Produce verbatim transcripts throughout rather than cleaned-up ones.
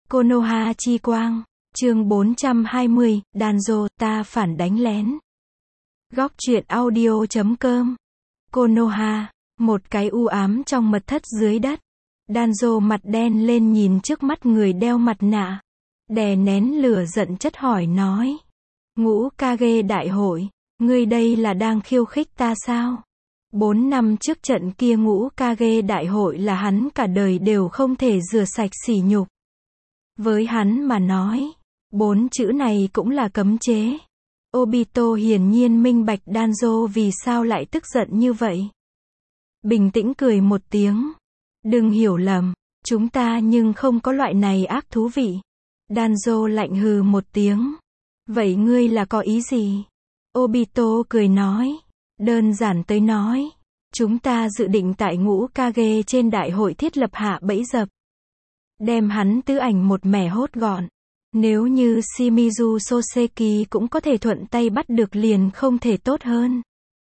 Konoha chi quang, chương bốn trăm hai mươi, Danzo, ta phản đánh lén. Góc truyện audio chấm com. Konoha, một cái u ám trong mật thất dưới đất. Danzo mặt đen lên nhìn trước mắt người đeo mặt nạ. Đè nén lửa giận chất hỏi nói. Ngũ Kage đại hội, ngươi đây là đang khiêu khích ta sao? Bốn năm trước trận kia Ngũ Kage đại hội là hắn cả đời đều không thể rửa sạch sỉ nhục. Với hắn mà nói, bốn chữ này cũng là cấm chế. Obito hiển nhiên minh bạch Danzo vì sao lại tức giận như vậy. Bình tĩnh cười một tiếng. Đừng hiểu lầm, chúng ta nhưng không có loại này ác thú vị. Danzo lạnh hừ một tiếng. Vậy ngươi là có ý gì? Obito cười nói. Đơn giản tới nói, chúng ta dự định tại Ngũ Kage trên đại hội thiết lập hạ bẫy dập. Đem hắn tứ ảnh một mẻ hốt gọn. Nếu như Shimizu Soseki cũng có thể thuận tay bắt được liền không thể tốt hơn.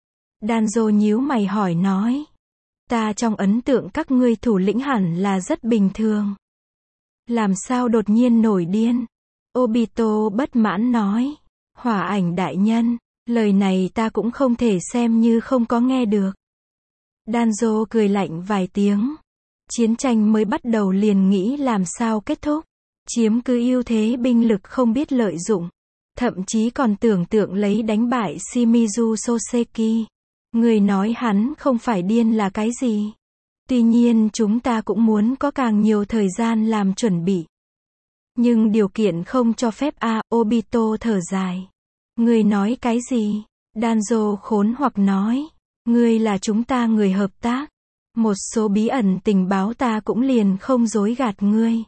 Danzo nhíu mày hỏi nói. Ta trong ấn tượng các ngươi thủ lĩnh hẳn là rất bình thường. Làm sao đột nhiên nổi điên? Obito bất mãn nói. Hỏa ảnh đại nhân, lời này ta cũng không thể xem như không có nghe được. Danzo cười lạnh vài tiếng. Chiến tranh mới bắt đầu liền nghĩ làm sao kết thúc. Chiếm cứ ưu thế binh lực không biết lợi dụng. Thậm chí còn tưởng tượng lấy đánh bại Shimizu Soseki. Người nói hắn không phải điên là cái gì? Tuy nhiên chúng ta cũng muốn có càng nhiều thời gian làm chuẩn bị. Nhưng điều kiện không cho phép a, à, Obito thở dài. Người nói cái gì? Danzo khốn hoặc nói. Ngươi là chúng ta người hợp tác. Một số bí ẩn tình báo ta cũng liền không dối gạt ngươi.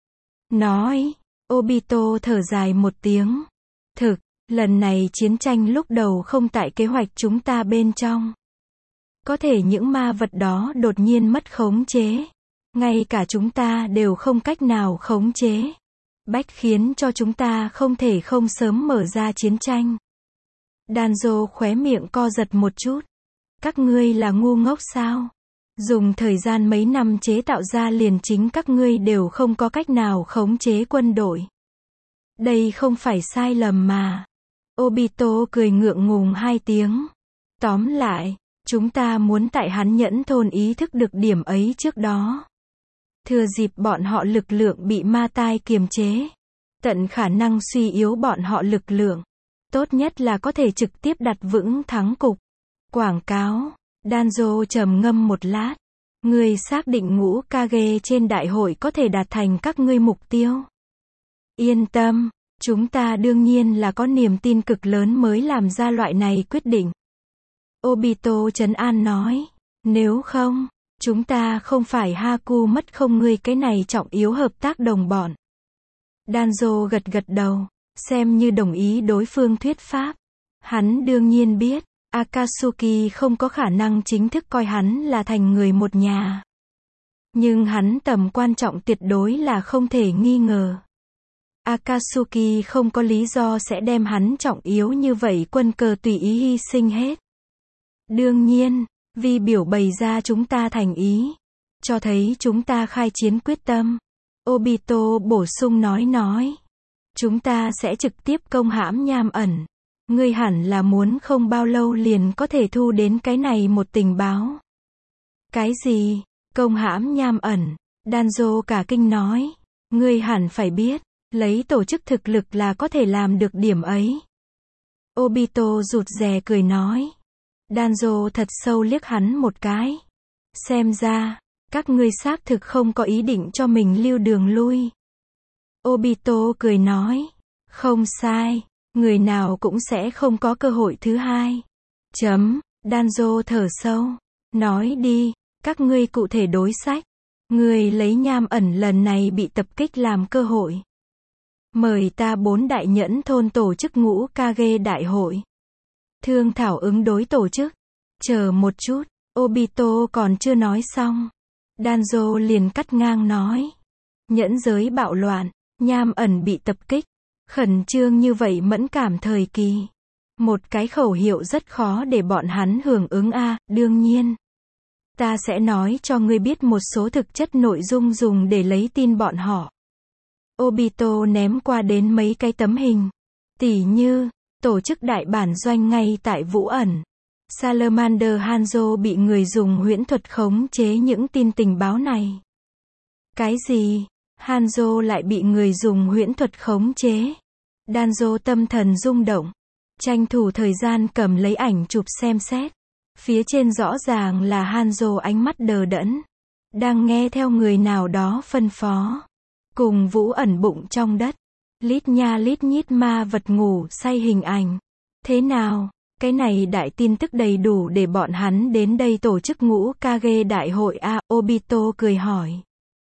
Nói. Obito thở dài một tiếng. Thực, lần này chiến tranh lúc đầu không tại kế hoạch chúng ta bên trong. Có thể những ma vật đó đột nhiên mất khống chế. Ngay cả chúng ta đều không cách nào khống chế. Bách khiến cho chúng ta không thể không sớm mở ra chiến tranh. Danzo khóe miệng co giật một chút. Các ngươi là ngu ngốc sao? Dùng thời gian mấy năm chế tạo ra liền chính các ngươi đều không có cách nào khống chế quân đội. Đây không phải sai lầm mà. Obito cười ngượng ngùng hai tiếng. Tóm lại, chúng ta muốn tại hắn nhẫn thôn ý thức được điểm ấy trước đó. Thừa dịp bọn họ lực lượng bị ma tai kiềm chế. Tận khả năng suy yếu bọn họ lực lượng. Tốt nhất là có thể trực tiếp đặt vững thắng cục. Quảng cáo. Danzo trầm ngâm một lát. Ngươi xác định Ngũ Kage trên đại hội có thể đạt thành các ngươi mục tiêu. Yên tâm, chúng ta đương nhiên là có niềm tin cực lớn mới làm ra loại này quyết định. Obito trấn an nói. Nếu không, chúng ta không phải Haku mất không ngươi cái này trọng yếu hợp tác đồng bọn. Danzo gật gật đầu, xem như đồng ý đối phương thuyết pháp. Hắn đương nhiên biết. Akatsuki không có khả năng chính thức coi hắn là thành người một nhà. Nhưng hắn tầm quan trọng tuyệt đối là không thể nghi ngờ. Akatsuki không có lý do sẽ đem hắn trọng yếu như vậy quân cờ tùy ý hy sinh hết. Đương nhiên, vì biểu bày ra chúng ta thành ý, cho thấy chúng ta khai chiến quyết tâm. Obito bổ sung nói nói. Chúng ta sẽ trực tiếp công hãm Nham ẩn. Ngươi hẳn là muốn không bao lâu liền có thể thu đến cái này một tình báo. Cái gì? Công hãm Nham ẩn? Danzo cả kinh nói. Ngươi hẳn phải biết, lấy tổ chức thực lực là có thể làm được điểm ấy. Obito rụt rè cười nói. Danzo thật sâu liếc hắn một cái. Xem ra, các ngươi xác thực không có ý định cho mình lưu đường lui. Obito cười nói. Không sai. Người nào cũng sẽ không có cơ hội thứ hai. Chấm. Danzo thở sâu. Nói đi, các ngươi cụ thể đối sách. Ngươi lấy Nham ẩn lần này bị tập kích làm cơ hội. Mời ta bốn đại nhẫn thôn tổ chức Ngũ Kage đại hội. Thương thảo ứng đối tổ chức. Chờ một chút, Obito còn chưa nói xong. Danzo liền cắt ngang nói. Nhẫn giới bạo loạn, Nham ẩn bị tập kích. Khẩn trương như vậy mẫn cảm thời kỳ. Một cái khẩu hiệu rất khó để bọn hắn hưởng ứng a, à, đương nhiên. Ta sẽ nói cho ngươi biết một số thực chất nội dung dùng để lấy tin bọn họ. Obito ném qua đến mấy cái tấm hình. Tỉ như, tổ chức đại bản doanh ngay tại Vũ ẩn. Salamander Hanzo bị người dùng huyễn thuật khống chế những tin tình báo này. Cái gì? Hanzo lại bị người dùng huyễn thuật khống chế. Danzo tâm thần rung động. Tranh thủ thời gian cầm lấy ảnh chụp xem xét. Phía trên rõ ràng là Hanzo ánh mắt đờ đẫn. Đang nghe theo người nào đó phân phó. Cùng Vũ ẩn bụng trong đất. Lít nha lít nhít ma vật ngủ say hình ảnh. Thế nào? Cái này đại tin tức đầy đủ để bọn hắn đến đây tổ chức ngũ Kage đại hội a, à, Obito cười hỏi.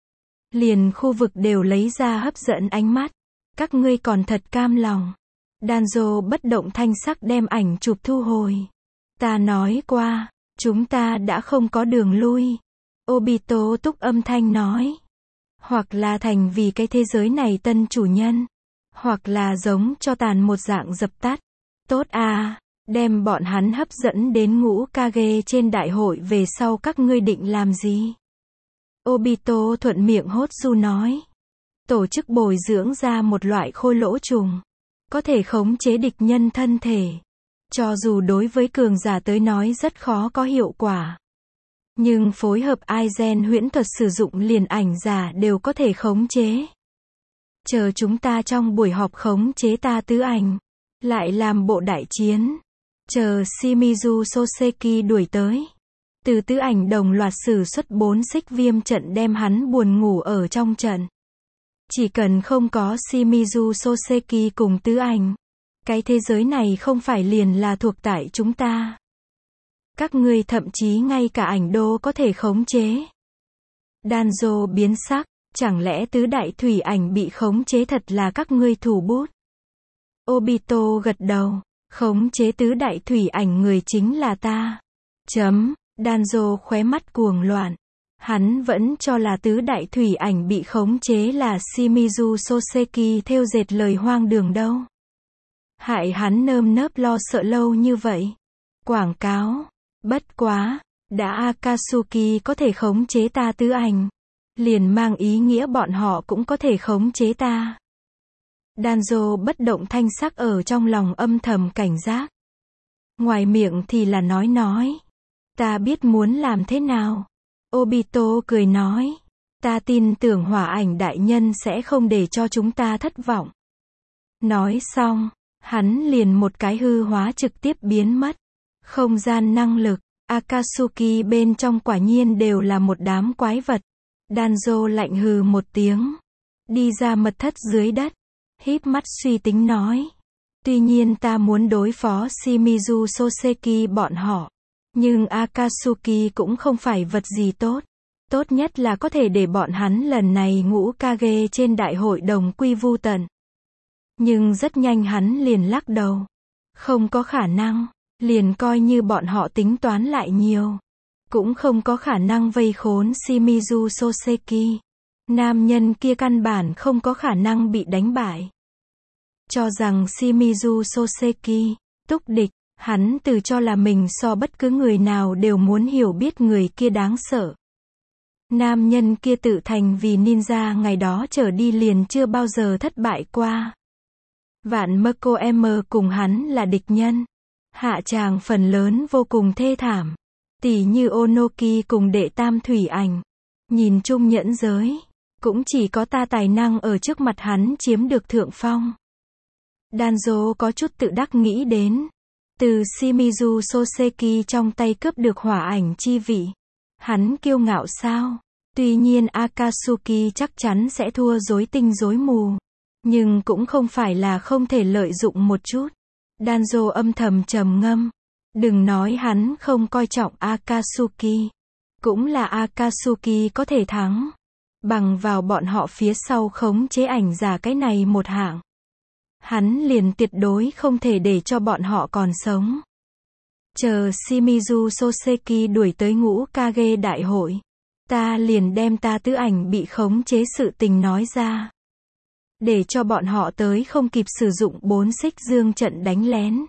Liền khu vực đều lấy ra hấp dẫn ánh mắt. Các ngươi còn thật cam lòng. Danzo bất động thanh sắc đem ảnh chụp thu hồi. Ta nói qua, chúng ta đã không có đường lui. Obito túc âm thanh nói. Hoặc là thành vì cái thế giới này tân chủ nhân. Hoặc là giống cho tàn một dạng dập tắt. Tốt à, đem bọn hắn hấp dẫn đến ngũ Kage trên đại hội về sau các ngươi định làm gì? Obito thuận miệng hốt su nói. Tổ chức bồi dưỡng ra một loại khôi lỗ trùng. Có thể khống chế địch nhân thân thể. Cho dù đối với cường giả tới nói rất khó có hiệu quả. Nhưng phối hợp Aizen huyễn thuật sử dụng liền ảnh giả đều có thể khống chế. Chờ chúng ta trong buổi họp khống chế ta tứ ảnh. Lại làm bộ đại chiến. Chờ Shimizu Soseki đuổi tới. Từ tứ ảnh đồng loạt sử xuất bốn xích viêm trận đem hắn buồn ngủ ở trong trận. Chỉ cần không có Shimizu Soseki cùng tứ ảnh. Cái thế giới này không phải liền là thuộc tại chúng ta. Các ngươi thậm chí ngay cả ảnh đô có thể khống chế. Danzo biến sắc, chẳng lẽ tứ đại thủy ảnh bị khống chế thật là các ngươi thủ bút? Obito gật đầu, khống chế tứ đại thủy ảnh người chính là ta. Chấm, Danzo khóe mắt cuồng loạn. Hắn vẫn cho là tứ đại thủy ảnh bị khống chế là Shimizu Soseki thêu dệt lời hoang đường đâu. Hại hắn nơm nớp lo sợ lâu như vậy. Quảng cáo. Bất quá, đã Akatsuki có thể khống chế ta tứ ảnh. Liền mang ý nghĩa bọn họ cũng có thể khống chế ta. Danzo bất động thanh sắc ở trong lòng âm thầm cảnh giác. Ngoài miệng thì là nói nói. Ta biết muốn làm thế nào. Obito cười nói. Ta tin tưởng hỏa ảnh đại nhân sẽ không để cho chúng ta thất vọng. Nói xong, hắn liền một cái hư hóa trực tiếp biến mất. Không gian năng lực, Akatsuki bên trong quả nhiên đều là một đám quái vật. Danzo lạnh hừ một tiếng. Đi ra mật thất dưới đất. Híp mắt suy tính nói. Tuy nhiên ta muốn đối phó Shimizu Soseki bọn họ. Nhưng Akatsuki cũng không phải vật gì tốt. Tốt nhất là có thể để bọn hắn lần này ngũ Kage trên đại hội đồng quy vu tận. Nhưng rất nhanh hắn liền lắc đầu. Không có khả năng. Liền coi như bọn họ tính toán lại nhiều. Cũng không có khả năng vây khốn Shimizu Soseki. Nam nhân kia căn bản không có khả năng bị đánh bại. Cho rằng Shimizu Soseki, túc địch, hắn tự cho là mình so bất cứ người nào đều muốn hiểu biết người kia đáng sợ. Nam nhân kia tự thành vì ninja ngày đó trở đi liền chưa bao giờ thất bại qua. Vạn Mako M cùng hắn là địch nhân. Hạ tràng phần lớn vô cùng thê thảm. Tỷ như Onoki cùng đệ tam thủy ảnh. Nhìn chung nhẫn giới. Cũng chỉ có ta tài năng ở trước mặt hắn chiếm được thượng phong. Danzo có chút tự đắc nghĩ đến. Từ Shimizu Soseki trong tay cướp được hỏa ảnh chi vị. Hắn kiêu ngạo sao? Tuy nhiên Akatsuki chắc chắn sẽ thua rối tinh rối mù. Nhưng cũng không phải là không thể lợi dụng một chút. Danzo âm thầm trầm ngâm. Đừng nói hắn không coi trọng Akatsuki. Cũng là Akatsuki có thể thắng. Bằng vào bọn họ phía sau khống chế ảnh giả cái này một hạng. Hắn liền tuyệt đối không thể để cho bọn họ còn sống. Chờ Shimizu Soseki đuổi tới ngũ Kage đại hội. Ta liền đem ta tứ ảnh bị khống chế sự tình nói ra. Để cho bọn họ tới không kịp sử dụng bốn xích dương trận đánh lén.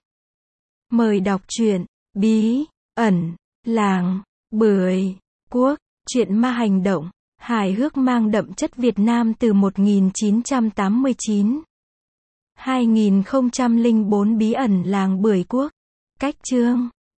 Mời đọc truyện, bí, ẩn, làng, bưởi, quốc, truyện ma hành động. Hài hước mang đậm chất Việt Nam từ một nghìn chín trăm tám mươi chín. hai nghìn không trăm lẻ bốn Bí ẩn làng Bưởi Quốc. Cách chương